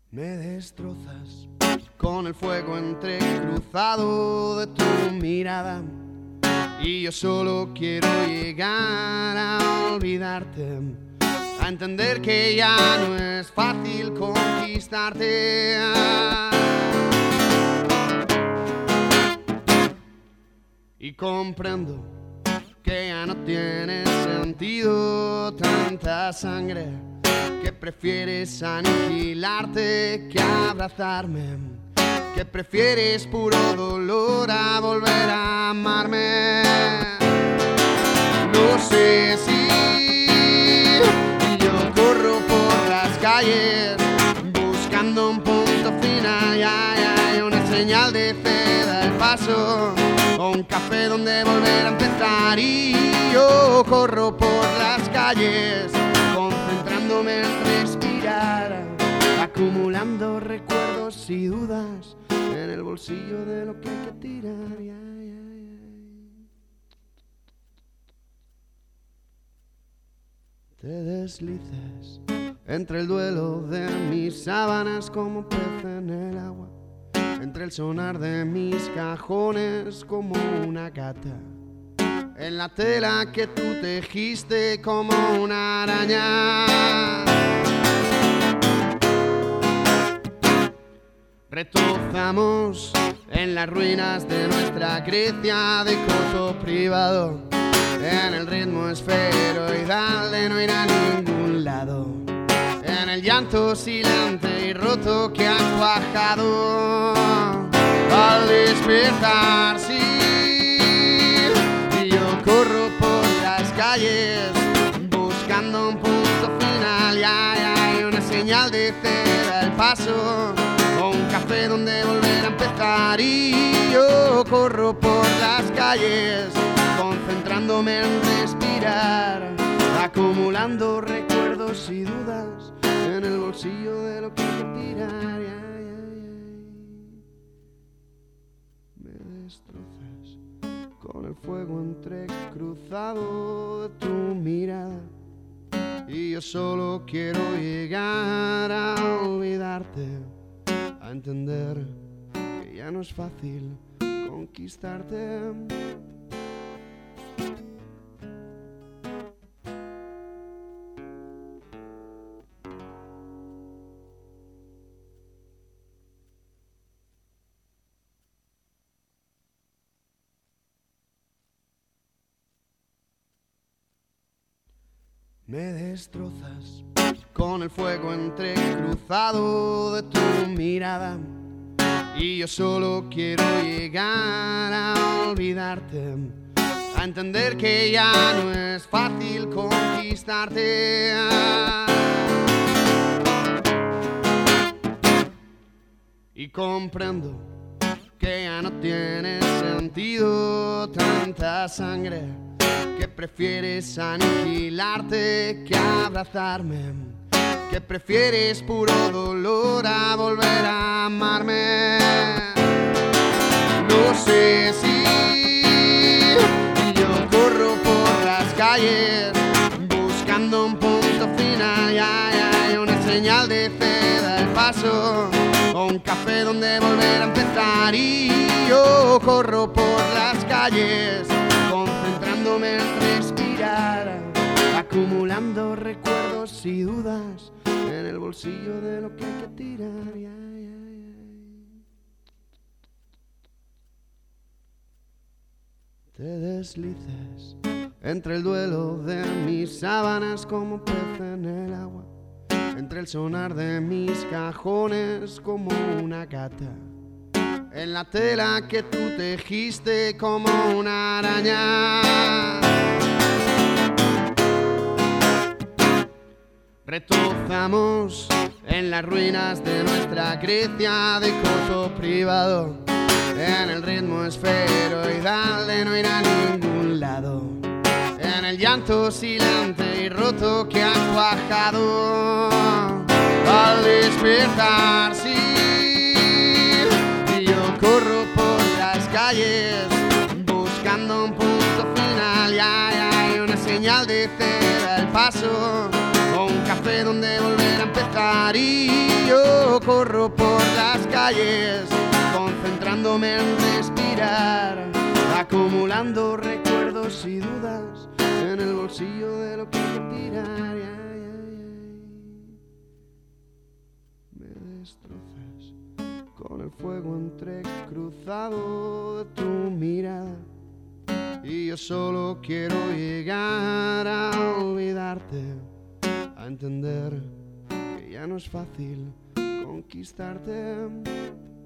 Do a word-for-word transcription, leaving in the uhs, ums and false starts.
Me destrozas con el fuego entrecruzado de tu mirada y yo solo quiero llegar a olvidarte, a entender que ya no es fácil conquistarte. Y comprendo que ya no tiene sentido tanta sangre, que prefieres aniquilarte que abrazarme, que prefieres puro dolor a volver a amarme. No sé si yo corro por las calles buscando un punto final, ya, ya hay una señal de ceda el paso, o un café donde volver a empezar. Y yo corro por las calles concentrándome en respirar, acumulando recuerdos y dudas en el bolsillo de lo que hay que tirar. Ya, ya, ya. Te deslizas entre el duelo de mis sábanas como pez en el agua, entre el sonar de mis cajones como una gata, en la tela que tú tejiste como una araña. Retozamos en las ruinas de nuestra Grecia de coto privado, en el ritmo esferoidal de no ir a ningún lado, en el llanto silente y roto que ha cuajado al despertar. Sí, y yo corro por las calles buscando un punto final, ya, ya hay una señal de ceda el paso, o un café donde volver a empezar. Y yo corro por las calles concentrándome en respirar, acumulando recuerdos y dudas en el bolsillo de lo que hay que tirar. Ya, ya, ya. Me destrozas con el fuego entrecruzado de tu mirada y yo solo quiero llegar a olvidarte, a entender que ya no es fácil conquistarte. Me destrozas con el fuego entrecruzado de tu mirada y yo solo quiero llegar a olvidarte, a entender que ya no es fácil conquistarte. Y comprendo que ya no tiene sentido tanta sangre, que prefieres aniquilarte que abrazarme, que prefieres puro dolor a volver a amarme. No sé si yo corro por las calles buscando un punto final, ya, ya hay una señal de ceda el paso, o un café donde volver a empezar. Y yo corro por las calles concentrándome en respirar, acumulando recuerdos y dudas en el bolsillo de lo que hay que tirar. Ya, ya, ya. Te deslizas entre el duelo de mis sábanas como pez en el agua, entre el sonar de mis cajones como una gata, en la tela que tú tejiste como una araña. Retozamos en las ruinas de nuestra Grecia de coto privado, en el ritmo esferoidal de no ir a ningún lado, en el llanto silente y roto que ha cuajado al despertar. Sí, y yo corro por las calles buscando un punto final, ya, ya hay una señal de ceda el paso, o un café donde volver a empezar. Y yo solo corro por las calles, concentrándome en respirar, acumulando recuerdos y dudas en el bolsillo de lo que hay que tirar. Ay, ay, ay. Me destrozas con el fuego entrecruzado de tu mirada, y yo solo quiero llegar a olvidarte, a entender que ya no es fácil conquistarte.